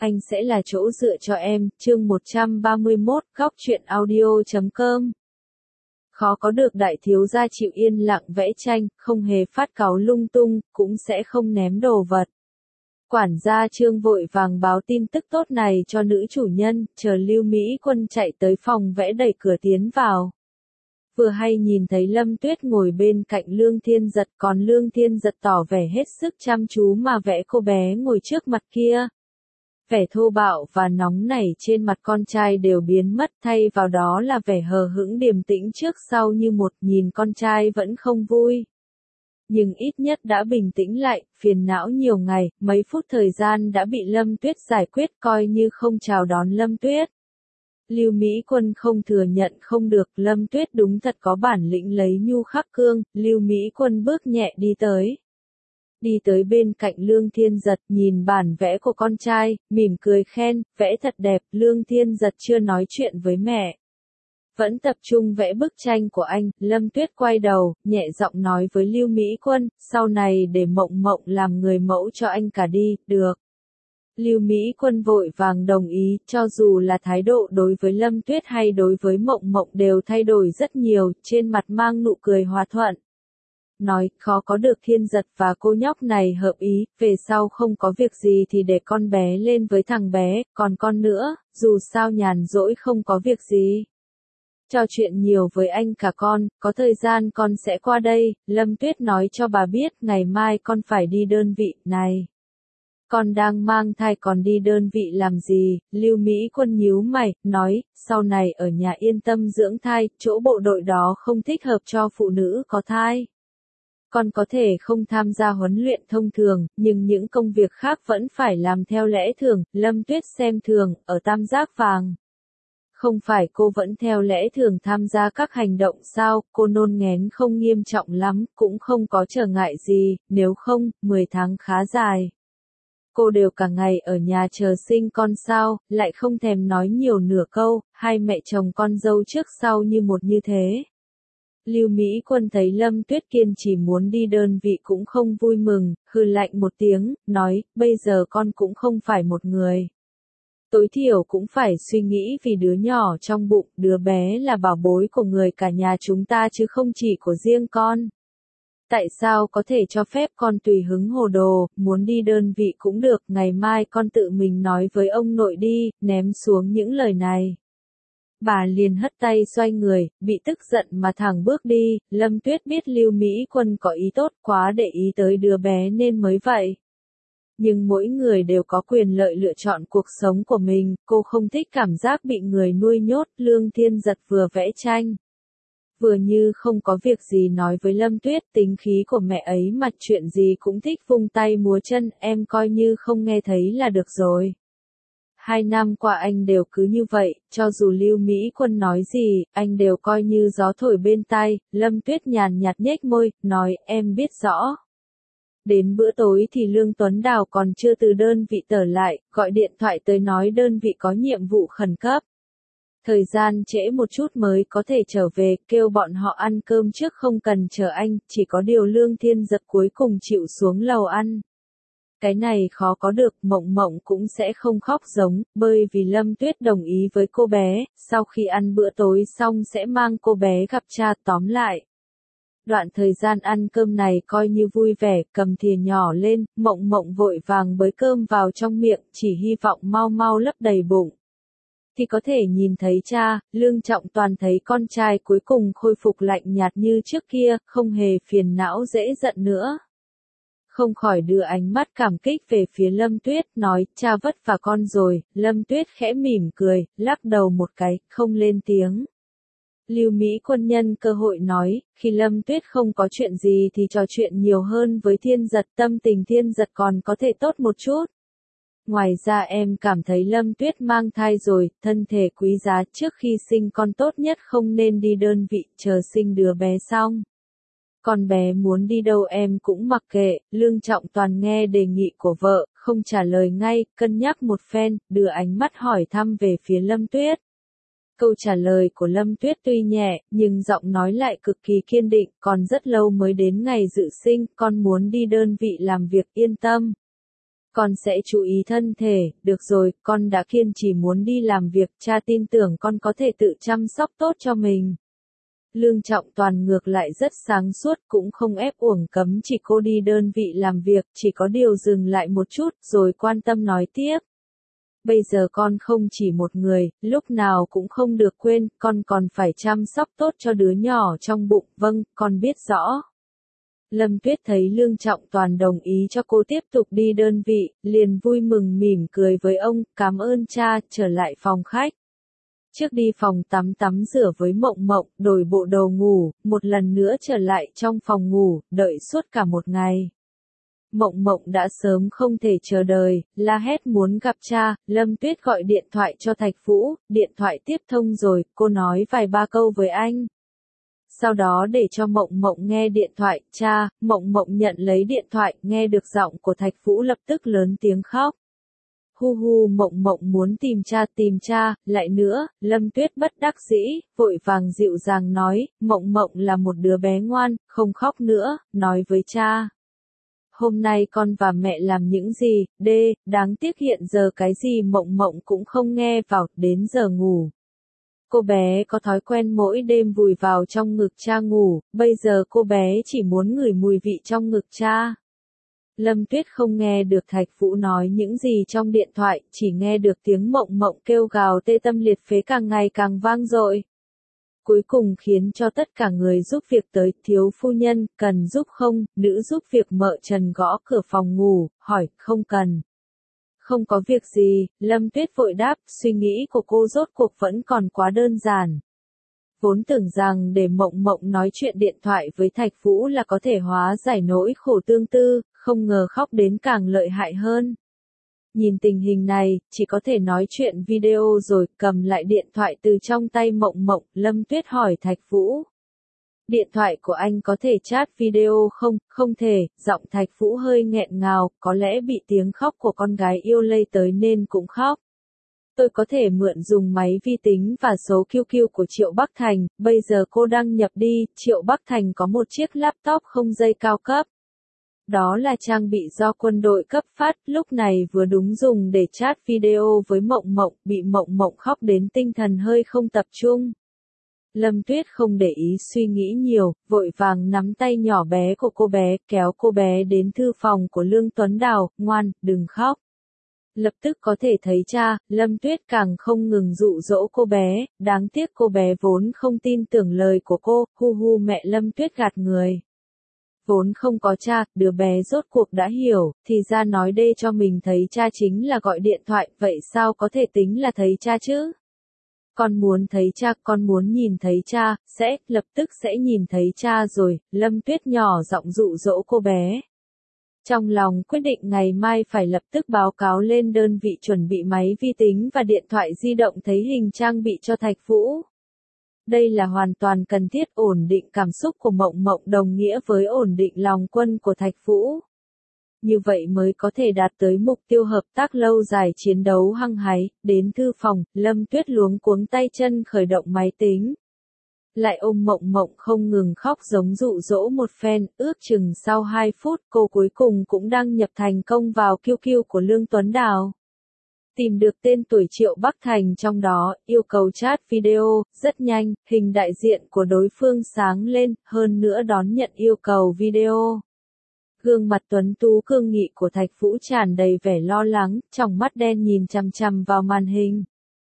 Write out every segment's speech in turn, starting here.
anh sẽ là chỗ dựa cho em, chương 131, góc truyện audio.com. Khó có được đại thiếu gia chịu yên lặng vẽ tranh, không hề phát cáu lung tung, cũng sẽ không ném đồ vật. Quản gia Trương vội vàng báo tin tức tốt này cho nữ chủ nhân, chờ Lưu Mỹ Quân chạy tới phòng vẽ đẩy cửa tiến vào. Vừa hay nhìn thấy Lâm Tuyết ngồi bên cạnh Lương Thiên Giật, còn Lương Thiên Giật tỏ vẻ hết sức chăm chú mà vẽ cô bé ngồi trước mặt kia. Vẻ thô bạo và nóng nảy trên mặt con trai đều biến mất, thay vào đó là vẻ hờ hững điềm tĩnh trước sau như một, nhìn con trai vẫn không vui. Nhưng ít nhất đã bình tĩnh lại, phiền não nhiều ngày, mấy phút thời gian đã bị Lâm Tuyết giải quyết, coi như không chào đón Lâm Tuyết. Lưu Mỹ Quân không thừa nhận không được, Lâm Tuyết đúng thật có bản lĩnh lấy nhu khắc cương. Lưu Mỹ Quân bước nhẹ đi tới bên cạnh Lương Thiên Giật, nhìn bản vẽ của con trai, mỉm cười khen, vẽ thật đẹp. Lương Thiên Giật chưa nói chuyện với mẹ, vẫn tập trung vẽ bức tranh của anh. Lâm Tuyết quay đầu, nhẹ giọng nói với Lưu Mỹ Quân, sau này để Mộng Mộng làm người mẫu cho anh cả đi, được. Lưu Mỹ Quân vội vàng đồng ý, cho dù là thái độ đối với Lâm Tuyết hay đối với Mộng Mộng đều thay đổi rất nhiều, trên mặt mang nụ cười hòa thuận. Nói, khó có được Thiên Giật và cô nhóc này hợp ý, về sau không có việc gì thì để con bé lên với thằng bé, còn con nữa, dù sao nhàn rỗi không có việc gì. Trò chuyện nhiều với anh cả con, có thời gian con sẽ qua đây. Lâm Tuyết nói cho bà biết, ngày mai con phải đi đơn vị, này. Con đang mang thai còn đi đơn vị làm gì? Lưu Mỹ Quân nhíu mày, nói, sau này ở nhà yên tâm dưỡng thai, chỗ bộ đội đó không thích hợp cho phụ nữ có thai. Con có thể không tham gia huấn luyện thông thường, nhưng những công việc khác vẫn phải làm theo lẽ thường. Lâm Tuyết xem thường, ở Tam Giác Vàng. Không phải cô vẫn theo lẽ thường tham gia các hành động sao? Cô nôn nghén không nghiêm trọng lắm, cũng không có trở ngại gì, nếu không, 10 tháng khá dài. Cô đều cả ngày ở nhà chờ sinh con sao, lại không thèm nói nhiều nửa câu, hai mẹ chồng con dâu trước sau như một như thế. Lưu Mỹ Quân thấy Lâm Tuyết kiên chỉ muốn đi đơn vị cũng không vui mừng, hừ lạnh một tiếng, nói, bây giờ con cũng không phải một người. Tối thiểu cũng phải suy nghĩ vì đứa nhỏ trong bụng, đứa bé là bảo bối của người cả nhà chúng ta chứ không chỉ của riêng con. Tại sao có thể cho phép con tùy hứng hồ đồ, muốn đi đơn vị cũng được, ngày mai con tự mình nói với ông nội đi, ném xuống những lời này. Bà liền hất tay xoay người, bị tức giận mà thẳng bước đi. Lâm Tuyết biết Lưu Mỹ Quân có ý tốt, quá để ý tới đứa bé nên mới vậy. Nhưng mỗi người đều có quyền lợi lựa chọn cuộc sống của mình, cô không thích cảm giác bị người nuôi nhốt. Lương Thiên Giật vừa vẽ tranh, vừa như không có việc gì nói với Lâm Tuyết, tính khí của mẹ ấy mà chuyện gì cũng thích vung tay múa chân, em coi như không nghe thấy là được rồi. 2 năm qua anh đều cứ như vậy, cho dù Lưu Mỹ Quân nói gì, anh đều coi như gió thổi bên tai. Lâm Tuyết nhàn nhạt nhếch môi, nói, em biết rõ. Đến bữa tối thì Lương Tuấn Đào còn chưa từ đơn vị trở lại, gọi điện thoại tới nói đơn vị có nhiệm vụ khẩn cấp. Thời gian trễ một chút mới có thể trở về, kêu bọn họ ăn cơm trước không cần chờ anh, chỉ có điều Lương Thiên Giật cuối cùng chịu xuống lầu ăn. Cái này khó có được, Mộng Mộng cũng sẽ không khóc giống, bởi vì Lâm Tuyết đồng ý với cô bé, sau khi ăn bữa tối xong sẽ mang cô bé gặp cha. Tóm lại, đoạn thời gian ăn cơm này coi như vui vẻ, cầm thìa nhỏ lên, Mộng Mộng vội vàng bới cơm vào trong miệng, chỉ hy vọng mau mau lấp đầy bụng thì có thể nhìn thấy cha. Lương Trọng Toàn thấy con trai cuối cùng khôi phục lạnh nhạt như trước kia, không hề phiền não dễ giận nữa. Không khỏi đưa ánh mắt cảm kích về phía Lâm Tuyết, nói, cha vất vả con rồi. Lâm Tuyết khẽ mỉm cười, lắc đầu một cái, không lên tiếng. Lưu Mỹ Quân nhân cơ hội nói, khi Lâm Tuyết không có chuyện gì thì trò chuyện nhiều hơn với Thiên Giật, tâm tình Thiên Giật còn có thể tốt một chút. Ngoài ra em cảm thấy Lâm Tuyết mang thai rồi, thân thể quý giá, trước khi sinh con tốt nhất không nên đi đơn vị, chờ sinh đứa bé xong. Con bé muốn đi đâu em cũng mặc kệ. Lương Trọng Toàn nghe đề nghị của vợ, không trả lời ngay, cân nhắc một phen, đưa ánh mắt hỏi thăm về phía Lâm Tuyết. Câu trả lời của Lâm Tuyết tuy nhẹ, nhưng giọng nói lại cực kỳ kiên định, còn rất lâu mới đến ngày dự sinh, con muốn đi đơn vị làm việc, yên tâm. Con sẽ chú ý thân thể, được rồi, con đã kiên trì muốn đi làm việc, cha tin tưởng con có thể tự chăm sóc tốt cho mình. Lương Trọng Toàn ngược lại rất sáng suốt, cũng không ép uổng cấm chỉ cô đi đơn vị làm việc, chỉ có điều dừng lại một chút, rồi quan tâm nói tiếp. Bây giờ con không chỉ một người, lúc nào cũng không được quên, con còn phải chăm sóc tốt cho đứa nhỏ trong bụng, vâng, con biết rõ. Lâm Tuyết thấy Lương Trọng Toàn đồng ý cho cô tiếp tục đi đơn vị, liền vui mừng mỉm cười với ông, cảm ơn cha, trở lại phòng khách. Trước đi phòng tắm rửa với Mộng Mộng, đổi bộ đồ ngủ, một lần nữa trở lại trong phòng ngủ, đợi suốt cả một ngày. Mộng Mộng đã sớm không thể chờ đợi, la hét muốn gặp cha, Lâm Tuyết gọi điện thoại cho Thạch Vũ, điện thoại tiếp thông rồi, cô nói vài ba câu với anh. Sau đó để cho Mộng Mộng nghe điện thoại, cha, Mộng Mộng nhận lấy điện thoại, nghe được giọng của Thạch Vũ lập tức lớn tiếng khóc. Hu hu, Mộng Mộng muốn tìm cha, lại nữa, Lâm Tuyết bất đắc dĩ, vội vàng dịu dàng nói, Mộng Mộng là một đứa bé ngoan, không khóc nữa, nói với cha. Hôm nay con và mẹ làm những gì, đáng tiếc hiện giờ cái gì Mộng Mộng cũng không nghe vào, đến giờ ngủ. Cô bé có thói quen mỗi đêm vùi vào trong ngực cha ngủ, bây giờ cô bé chỉ muốn ngửi mùi vị trong ngực cha. Lâm Tuyết không nghe được Thạch Vũ nói những gì trong điện thoại, chỉ nghe được tiếng Mộng Mộng kêu gào tê tâm liệt phế càng ngày càng vang dội. Cuối cùng khiến cho tất cả người giúp việc tới, thiếu phu nhân, cần giúp không, nữ giúp việc Mợ Trần gõ cửa phòng ngủ, hỏi, không cần. Không có việc gì, Lâm Tuyết vội đáp, suy nghĩ của cô rốt cuộc vẫn còn quá đơn giản. Vốn tưởng rằng để Mộng Mộng nói chuyện điện thoại với Thạch Vũ là có thể hóa giải nỗi khổ tương tư, không ngờ khóc đến càng lợi hại hơn. Nhìn tình hình này, chỉ có thể nói chuyện video rồi, cầm lại điện thoại từ trong tay Mộng Mộng, Lâm Tuyết hỏi Thạch Vũ. Điện thoại của anh có thể chat video không? Không thể, giọng Thạch Vũ hơi nghẹn ngào, có lẽ bị tiếng khóc của con gái yêu lây tới nên cũng khóc. Tôi có thể mượn dùng máy vi tính và số QQ của Triệu Bắc Thành, bây giờ cô đăng nhập đi, Triệu Bắc Thành có một chiếc laptop không dây cao cấp. Đó là trang bị do quân đội cấp phát, lúc này vừa đúng dùng để chat video với Mộng Mộng, bị Mộng Mộng khóc đến tinh thần hơi không tập trung. Lâm Tuyết không để ý suy nghĩ nhiều, vội vàng nắm tay nhỏ bé của cô bé, kéo cô bé đến thư phòng của Lương Tuấn Đào, ngoan, đừng khóc. Lập tức có thể thấy cha, Lâm Tuyết càng không ngừng dụ dỗ cô bé, đáng tiếc cô bé vốn không tin tưởng lời của cô, hu hu mẹ Lâm Tuyết gạt người. Vốn không có cha, đứa bé rốt cuộc đã hiểu, thì ra nói đê cho mình thấy cha chính là gọi điện thoại, vậy sao có thể tính là thấy cha chứ? Con muốn thấy cha, con muốn nhìn thấy cha, lập tức sẽ nhìn thấy cha rồi, Lâm Tuyết nhỏ giọng dụ dỗ cô bé. Trong lòng quyết định ngày mai phải lập tức báo cáo lên đơn vị chuẩn bị máy vi tính và điện thoại di động thấy hình trang bị cho Thạch Vũ. Đây là hoàn toàn cần thiết, ổn định cảm xúc của Mộng Mộng đồng nghĩa với ổn định lòng quân của Thạch Vũ. Như vậy mới có thể đạt tới mục tiêu hợp tác lâu dài chiến đấu hăng hái, đến thư phòng, Lâm Tuyết luống cuống tay chân khởi động máy tính. Lại ôm Mộng Mộng không ngừng khóc giống dụ dỗ một phen, ước chừng sau 2 phút cô cuối cùng cũng đăng nhập thành công vào QQ của Lương Tuấn Đào. Tìm được tên tuổi Triệu Bắc Thành trong đó, yêu cầu chat video, rất nhanh, hình đại diện của đối phương sáng lên, hơn nữa đón nhận yêu cầu video. Gương mặt tuấn tú cương nghị của Thạch Vũ tràn đầy vẻ lo lắng, trong mắt đen nhìn chằm chằm vào màn hình.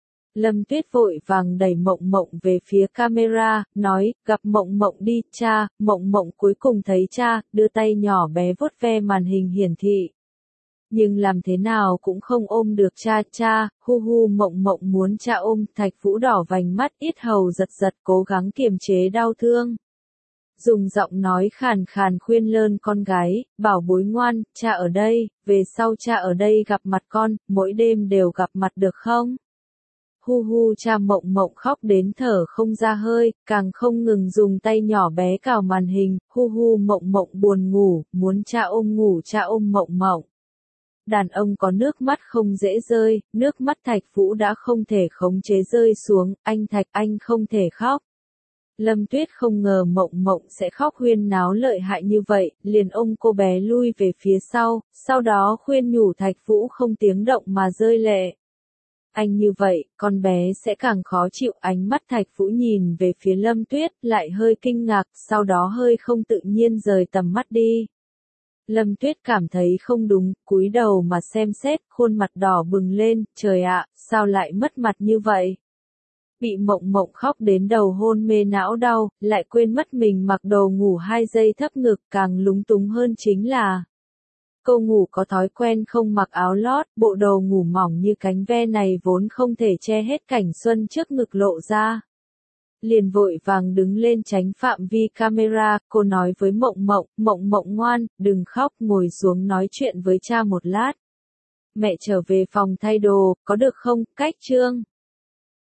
Lâm Tuyết vội vàng đẩy Mộng Mộng về phía camera, nói, gặp Mộng Mộng đi, cha. Mộng Mộng cuối cùng thấy cha, đưa tay nhỏ bé vuốt ve màn hình hiển thị. Nhưng làm thế nào cũng không ôm được cha, hu hu Mộng Mộng muốn cha ôm, Thạch Vũ đỏ vành mắt, yết hầu giật giật cố gắng kiềm chế đau thương. Dùng giọng nói khàn khàn khuyên lơn con gái, bảo bối ngoan, cha ở đây, về sau cha ở đây gặp mặt con, mỗi đêm đều gặp mặt được không? Hu hu cha Mộng Mộng khóc đến thở không ra hơi, càng không ngừng dùng tay nhỏ bé cào màn hình, hu hu Mộng Mộng buồn ngủ, muốn cha ôm ngủ, cha ôm Mộng Mộng. Đàn ông có nước mắt không dễ rơi, nước mắt Thạch Vũ đã không thể khống chế rơi xuống, anh Thạch anh không thể khóc. Lâm Tuyết không ngờ Mộng Mộng sẽ khóc huyên náo lợi hại như vậy, liền ôm cô bé lui về phía sau đó khuyên nhủ Thạch Vũ không tiếng động mà rơi lệ. Anh như vậy, con bé sẽ càng khó chịu. Ánh mắt Thạch Vũ nhìn về phía Lâm Tuyết, lại hơi kinh ngạc, sau đó hơi không tự nhiên rời tầm mắt đi. Lâm Tuyết cảm thấy không đúng, cúi đầu mà xem xét, khuôn mặt đỏ bừng lên, trời ạ, sao lại mất mặt như vậy? Bị Mộng Mộng khóc đến đầu hôn mê não đau, lại quên mất mình mặc đồ ngủ 2 giây thấp ngực, càng lúng túng hơn chính là cô ngủ có thói quen không mặc áo lót, bộ đồ ngủ mỏng như cánh ve này vốn không thể che hết cảnh xuân trước ngực lộ ra. Liền vội vàng đứng lên tránh phạm vi camera, cô nói với Mộng Mộng, Mộng Mộng ngoan, đừng khóc, ngồi xuống nói chuyện với cha một lát. Mẹ trở về phòng thay đồ, có được không, cách Trương?